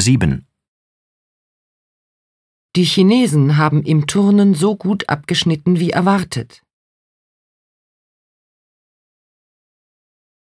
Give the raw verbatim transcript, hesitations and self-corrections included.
sieben. Die Chinesen haben im Turnen so gut abgeschnitten wie erwartet.